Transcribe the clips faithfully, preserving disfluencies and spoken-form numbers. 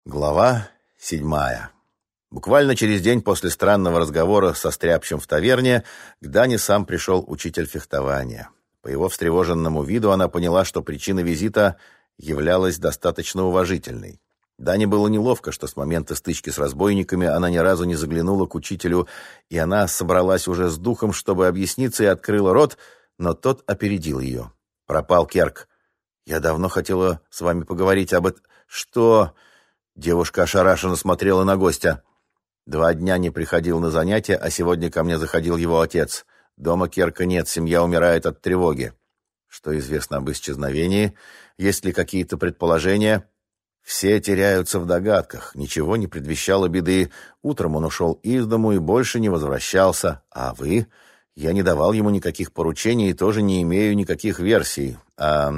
Глава седьмая. Буквально через день после странного разговора со стряпчем в таверне к Дане сам пришел учитель фехтования. По его встревоженному виду она поняла, что причина визита являлась достаточно уважительной. Дане было неловко, что с момента стычки с разбойниками она ни разу не заглянула к учителю, и она собралась уже с духом, чтобы объясниться, и открыла рот, но тот опередил ее. «Пропал Керк. Я давно хотела с вами поговорить об этом». «Что?» Девушка ошарашенно смотрела на гостя. «Два дня не приходил на занятия, а сегодня ко мне заходил его отец. Дома Керка нет, семья умирает от тревоги. Что известно об исчезновении? Есть ли какие-то предположения?» Все теряются в догадках. Ничего не предвещало беды. Утром он ушел из дому и больше не возвращался. А вы? Я не давал ему никаких поручений и тоже не имею никаких версий. А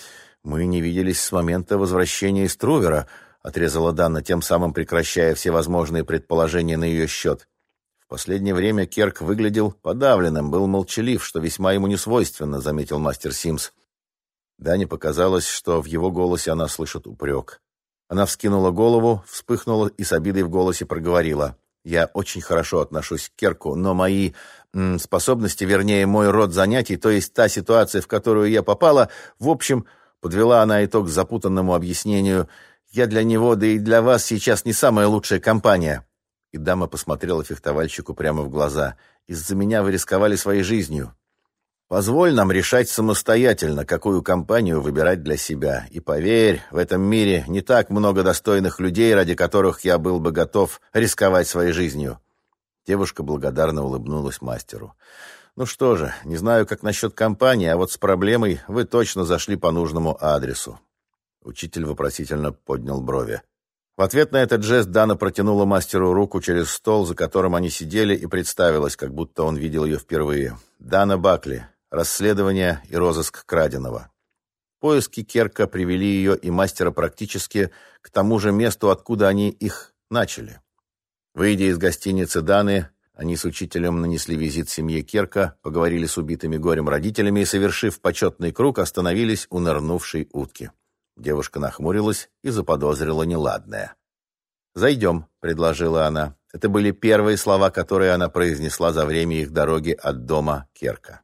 мы не виделись с момента возвращения из Трувера, отрезала Дана, тем самым прекращая все возможные предположения на ее счет. В последнее время Керк выглядел подавленным, был молчалив, что весьма ему не свойственно, заметил мастер Симс. Дане показалось, что в его голосе она слышит упрек. Она вскинула голову, вспыхнула и с обидой в голосе проговорила: «Я очень хорошо отношусь к Керку, но мои м, способности, вернее, мой род занятий, то есть та ситуация, в которую я попала, в общем, подвела она итог запутанному объяснению, я для него, да и для вас сейчас не самая лучшая компания». И дама посмотрела фехтовальщику прямо в глаза. «Из-за меня вы рисковали своей жизнью. Позволь нам решать самостоятельно, какую компанию выбирать для себя. И поверь, в этом мире не так много достойных людей, ради которых я был бы готов рисковать своей жизнью». Девушка благодарно улыбнулась мастеру. «Ну что же, не знаю, как насчет компании, а вот с проблемой вы точно зашли по нужному адресу». Учитель вопросительно поднял брови. В ответ на этот жест Дана протянула мастеру руку через стол, за которым они сидели, и представилась, как будто он видел ее впервые. «Дана Бакли. Расследование и розыск краденого». Поиски Керка привели ее и мастера практически к тому же месту, откуда они их начали. Выйдя из гостиницы Даны, они с учителем нанесли визит семье Керка, поговорили с убитыми горем родителями и, совершив почетный круг, остановились у нырнувшей утки. Девушка нахмурилась и заподозрила неладное. «Зайдем», — предложила она. Это были первые слова, которые она произнесла за время их дороги от дома Керка.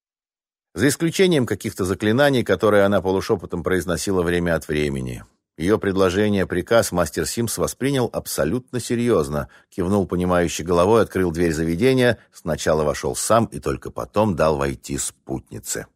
За исключением каких-то заклинаний, которые она полушепотом произносила время от времени. Ее предложение, приказ мастер Симс воспринял абсолютно серьезно, кивнул понимающей головой, открыл дверь заведения, сначала вошел сам и только потом дал войти спутнице.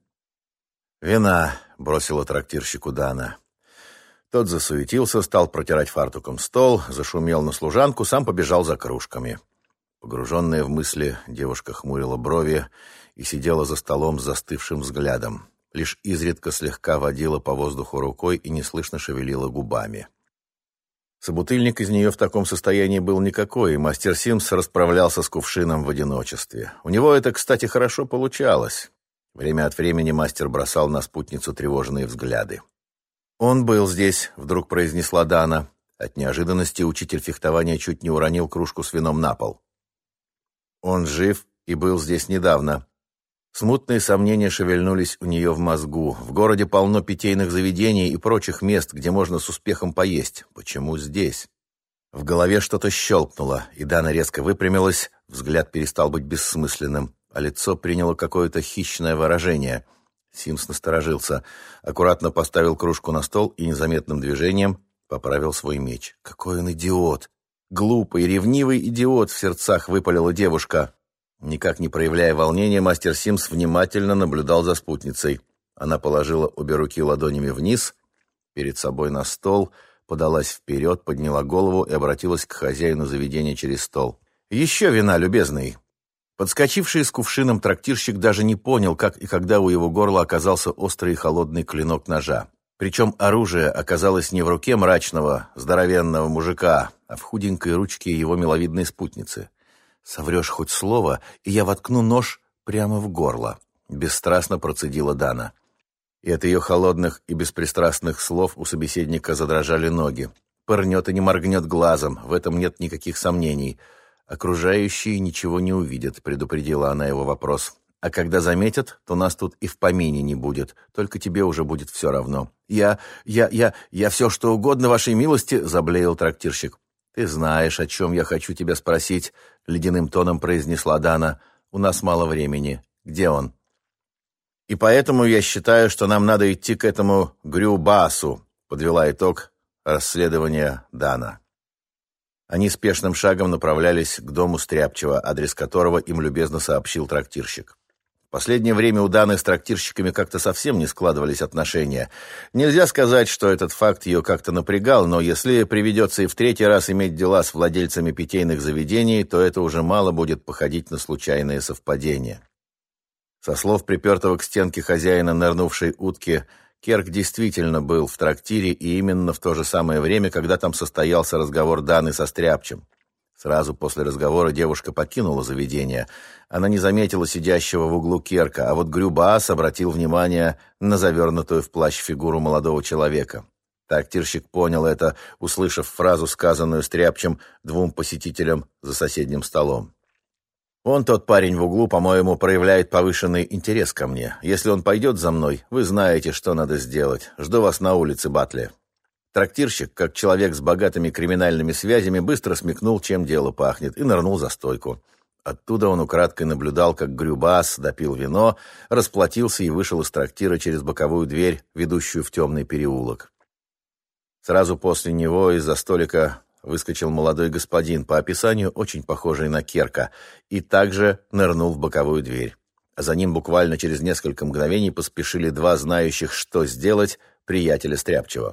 «Вина», — бросила трактирщику Дана. Тот засуетился, стал протирать фартуком стол, зашумел на служанку, сам побежал за кружками. Погруженная в мысли, девушка хмурила брови и сидела за столом с застывшим взглядом. Лишь изредка слегка водила по воздуху рукой и неслышно шевелила губами. Собутыльник из нее в таком состоянии был никакой, и мастер Симс расправлялся с кувшином в одиночестве. У него это, кстати, хорошо получалось. Время от времени мастер бросал на спутницу тревожные взгляды. «Он был здесь», — вдруг произнесла Дана. От неожиданности учитель фехтования чуть не уронил кружку с вином на пол. «Он жив и был здесь недавно». Смутные сомнения шевельнулись у нее в мозгу. В городе полно питейных заведений и прочих мест, где можно с успехом поесть. Почему здесь? В голове что-то щелкнуло, и Дана резко выпрямилась, взгляд перестал быть бессмысленным, а лицо приняло какое-то хищное выражение. Симс насторожился, аккуратно поставил кружку на стол и незаметным движением поправил свой меч. «Какой он идиот! Глупый, ревнивый идиот!» — в сердцах выпалила девушка. Никак не проявляя волнения, мастер Симс внимательно наблюдал за спутницей. Она положила обе руки ладонями вниз, перед собой на стол, подалась вперед, подняла голову и обратилась к хозяину заведения через стол. «Еще вина, любезный!» Подскочивший с кувшином трактирщик даже не понял, как и когда у его горла оказался острый и холодный клинок ножа. Причем оружие оказалось не в руке мрачного, здоровенного мужика, а в худенькой ручке его миловидной спутницы. «Соврешь хоть слово, и я воткну нож прямо в горло», — бесстрастно процедила Дана. И от ее холодных и беспристрастных слов у собеседника задрожали ноги. Пырнет и не моргнет глазом, в этом нет никаких сомнений. «Окружающие ничего не увидят», — предупредила она его вопрос. А когда заметят, то нас тут и в помине не будет, только тебе уже будет все равно. Я, я, я, я все что угодно вашей милости, заблеял трактирщик. Ты знаешь, о чем я хочу тебя спросить, ледяным тоном произнесла Дана. У нас мало времени. Где он? И поэтому я считаю, что нам надо идти к этому Грюбасу, подвела итог расследования Дана. Они спешным шагом направлялись к дому Стряпчего, адрес которого им любезно сообщил трактирщик. В последнее время у Даны с трактирщиками как-то совсем не складывались отношения. Нельзя сказать, что этот факт ее как-то напрягал, но если приведется и в третий раз иметь дела с владельцами питейных заведений, то это уже мало будет походить на случайные совпадения. Со слов припертого к стенке хозяина нырнувшей утки, Керк действительно был в трактире и именно в то же самое время, когда там состоялся разговор Даны со Стряпчем. Сразу после разговора девушка покинула заведение. Она не заметила сидящего в углу Керка, а вот Грюбаас обратил внимание на завернутую в плащ фигуру молодого человека. Трактирщик понял это, услышав фразу, сказанную Стряпчем двум посетителям за соседним столом. «Он, тот парень в углу, по-моему, проявляет повышенный интерес ко мне. Если он пойдет за мной, вы знаете, что надо сделать. Жду вас на улице, Батле». Трактирщик, как человек с богатыми криминальными связями, быстро смекнул, чем дело пахнет, и нырнул за стойку. Оттуда он украдкой наблюдал, как Грюбаас допил вино, расплатился и вышел из трактира через боковую дверь, ведущую в темный переулок. Сразу после него из-за столика выскочил молодой господин, по описанию очень похожий на Керка, и также нырнул в боковую дверь. А за ним буквально через несколько мгновений поспешили два знающих, что сделать, приятеля Стряпчего.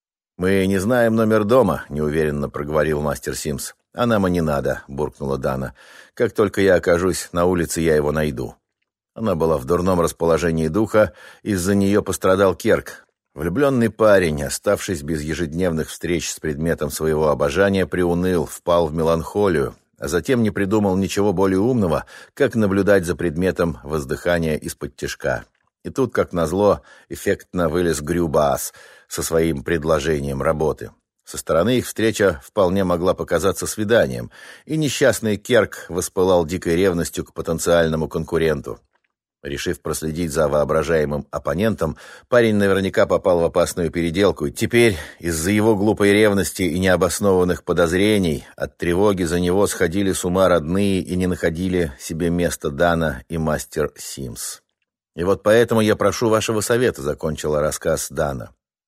«Мы не знаем номер дома», — неуверенно проговорил мастер Симс. «А нам и не надо», — буркнула Дана. «Как только я окажусь на улице, я его найду». Она была в дурном расположении духа, из-за нее пострадал Керк. Влюбленный парень, оставшись без ежедневных встреч с предметом своего обожания, приуныл, впал в меланхолию, а затем не придумал ничего более умного, как наблюдать за предметом воздыхания из-под тишка. И тут, как назло, эффектно вылез Грюбаас со своим предложением работы. Со стороны их встреча вполне могла показаться свиданием, и несчастный Керк воспылал дикой ревностью к потенциальному конкуренту. Решив проследить за воображаемым оппонентом, парень наверняка попал в опасную переделку, и теперь из-за его глупой ревности и необоснованных подозрений от тревоги за него сходили с ума родные и не находили себе места Дана и мастер Симс. «И вот поэтому я прошу вашего совета», — закончила рассказ Дана.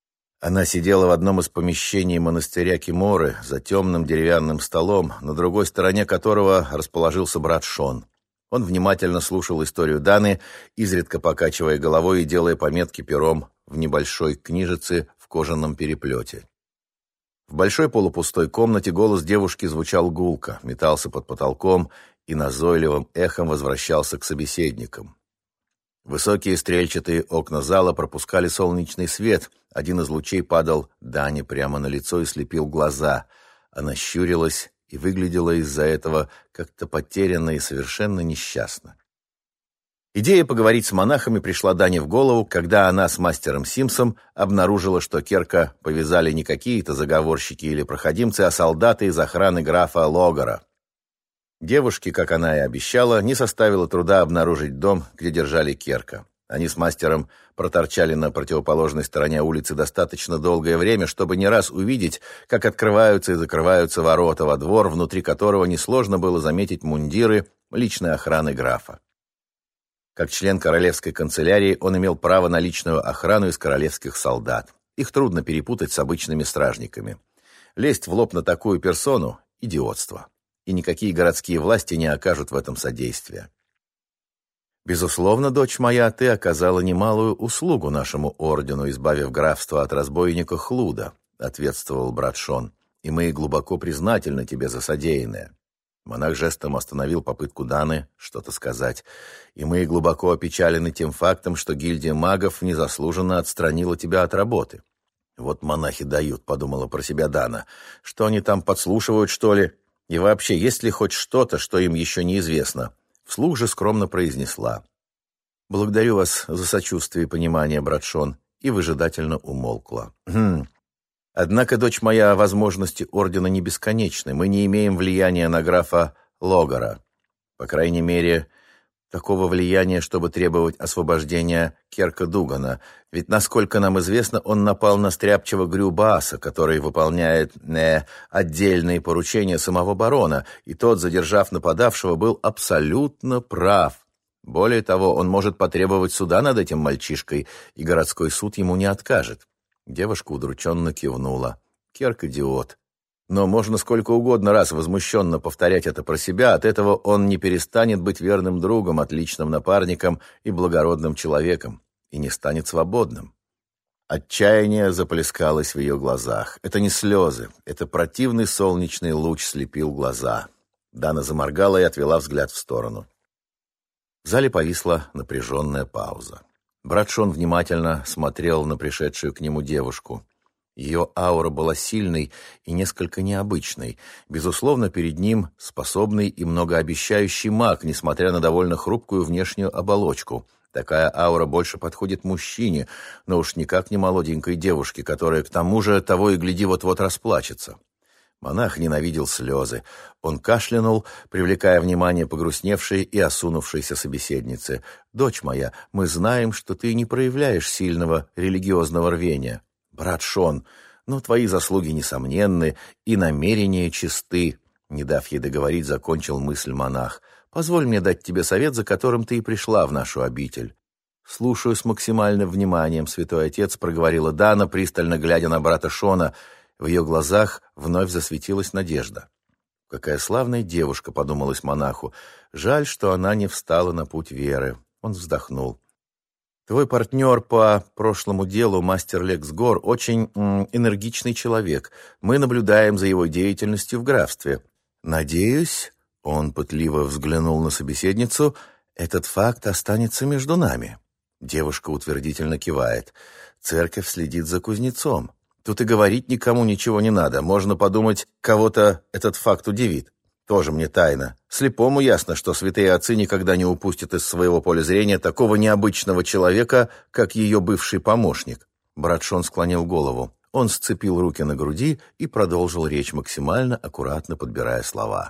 Она сидела в одном из помещений монастыря Киморы за темным деревянным столом, на другой стороне которого расположился брат Шон. Он внимательно слушал историю Даны, изредка покачивая головой и делая пометки пером в небольшой книжице в кожаном переплете. В большой полупустой комнате голос девушки звучал гулко, метался под потолком и назойливым эхом возвращался к собеседникам. Высокие стрельчатые окна зала пропускали солнечный свет. Один из лучей падал Дане прямо на лицо и слепил глаза. Она щурилась и выглядела из-за этого как-то потерянно и совершенно несчастно. Идея поговорить с монахами пришла Дане в голову, когда она с мастером Симсом обнаружила, что Керка повязали не какие-то заговорщики или проходимцы, а солдаты из охраны графа Логара. Девушке, как она и обещала, не составило труда обнаружить дом, где держали Керка. Они с мастером проторчали на противоположной стороне улицы достаточно долгое время, чтобы не раз увидеть, как открываются и закрываются ворота во двор, внутри которого несложно было заметить мундиры личной охраны графа. Как член королевской канцелярии он имел право на личную охрану из королевских солдат. Их трудно перепутать с обычными стражниками. Лезть в лоб на такую персону – идиотство. И никакие городские власти не окажут в этом содействия. «Безусловно, дочь моя, ты оказала немалую услугу нашему ордену, избавив графство от разбойника Хлуда», — ответствовал брат Шон, «и мы глубоко признательны тебе за содеянное». Монах жестом остановил попытку Даны что-то сказать. «И мы глубоко опечалены тем фактом, что гильдия магов незаслуженно отстранила тебя от работы». «Вот монахи дают», — подумала про себя Дана. «Что они там подслушивают, что ли? И вообще, есть ли хоть что-то, что им еще неизвестно?» Вслух же скромно произнесла: «Благодарю вас за сочувствие и понимание, брат Шон», и выжидательно умолкла. «Хм. Однако, дочь моя, возможности ордена не бесконечны. Мы не имеем влияния на графа Логара. По крайней мере, такого влияния, чтобы требовать освобождения Керка Дугана. Ведь, насколько нам известно, он напал на стряпчего Грюбаса, который выполняет э, отдельные поручения самого барона, и тот, задержав нападавшего, был абсолютно прав. Более того, он может потребовать суда над этим мальчишкой, и городской суд ему не откажет. Девушка удрученно кивнула. Керк идиот. Но можно сколько угодно раз возмущенно повторять это про себя, от этого он не перестанет быть верным другом, отличным напарником и благородным человеком, и не станет свободным. Отчаяние заплескалось в ее глазах. Это не слезы, это противный солнечный луч слепил глаза. Дана заморгала и отвела взгляд в сторону. В зале повисла напряженная пауза. Брат Шон внимательно смотрел на пришедшую к нему девушку. Ее аура была сильной и несколько необычной. Безусловно, перед ним способный и многообещающий маг, несмотря на довольно хрупкую внешнюю оболочку. Такая аура больше подходит мужчине, но уж никак не молоденькой девушке, которая к тому же того и гляди вот-вот расплачется. Монах ненавидел слезы. Он кашлянул, привлекая внимание погрустневшей и осунувшейся собеседницы. «Дочь моя, мы знаем, что ты не проявляешь сильного религиозного рвения. Брат Шон, но твои заслуги несомненны, и намерения чисты». Не дав ей договорить, закончил мысль монах. «Позволь мне дать тебе совет, за которым ты и пришла в нашу обитель». «Слушаю с максимальным вниманием, святой отец», — проговорила Дана, пристально глядя на брата Шона. В ее глазах вновь засветилась надежда. «Какая славная девушка», — подумалось монаху. «Жаль, что она не встала на путь веры». Он вздохнул. «Твой партнер по прошлому делу, мастер Лекс Гор, очень м, энергичный человек. Мы наблюдаем за его деятельностью в графстве. Надеюсь, — он пытливо взглянул на собеседницу, — этот факт останется между нами». Девушка утвердительно кивает. «Церковь следит за кузнецом. Тут и говорить никому ничего не надо. Можно подумать, кого-то этот факт удивит. Тоже мне тайна. Слепому ясно, что святые отцы никогда не упустят из своего поля зрения такого необычного человека, как ее бывший помощник». Брат Шон склонил голову. Он сцепил руки на груди и продолжил речь, максимально аккуратно подбирая слова.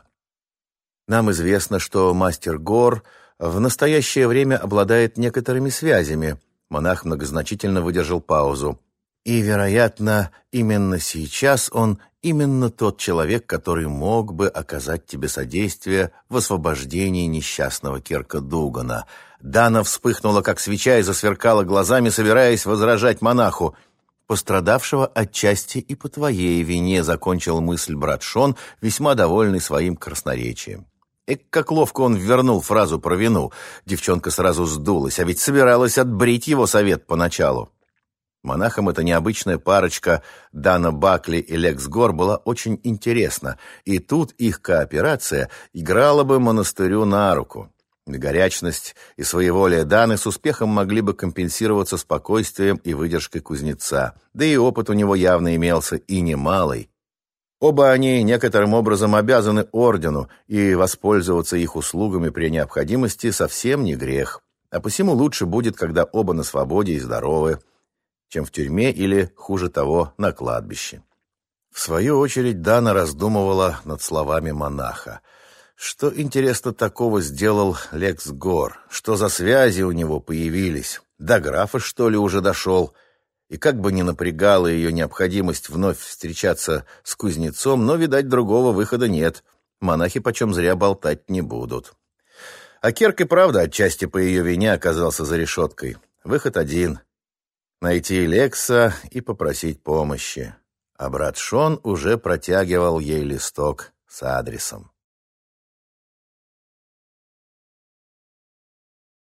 «Нам известно, что мастер Гор в настоящее время обладает некоторыми связями». Монах многозначительно выдержал паузу. «И, вероятно, именно сейчас он именно тот человек, который мог бы оказать тебе содействие в освобождении несчастного Керка Дугана». Дана вспыхнула, как свеча, и засверкала глазами, собираясь возражать монаху. «Пострадавшего отчасти и по твоей вине», — закончил мысль брат Шон, весьма довольный своим красноречием. Эк, как ловко он ввернул фразу про вину. Девчонка сразу сдулась, а ведь собиралась отбрить его совет поначалу. Монахам эта необычная парочка Дана Бакли и Лекс Гор была очень интересна, и тут их кооперация играла бы монастырю на руку. Горячность и своеволие Даны с успехом могли бы компенсироваться спокойствием и выдержкой кузнеца, да и опыт у него явно имелся и немалый. Оба они некоторым образом обязаны ордену, и воспользоваться их услугами при необходимости совсем не грех. А посему лучше будет, когда оба на свободе и здоровы, чем в тюрьме или, хуже того, на кладбище. В свою очередь Дана раздумывала над словами монаха. Что, интересно, такого сделал Лекс Гор? Что за связи у него появились? До графа, что ли, уже дошел? И как бы ни напрягала ее необходимость вновь встречаться с кузнецом, но, видать, другого выхода нет. Монахи почем зря болтать не будут. А Керк и правда отчасти по ее вине оказался за решеткой. Выход один — найти Лекса и попросить помощи. А брат Шон уже протягивал ей листок с адресом.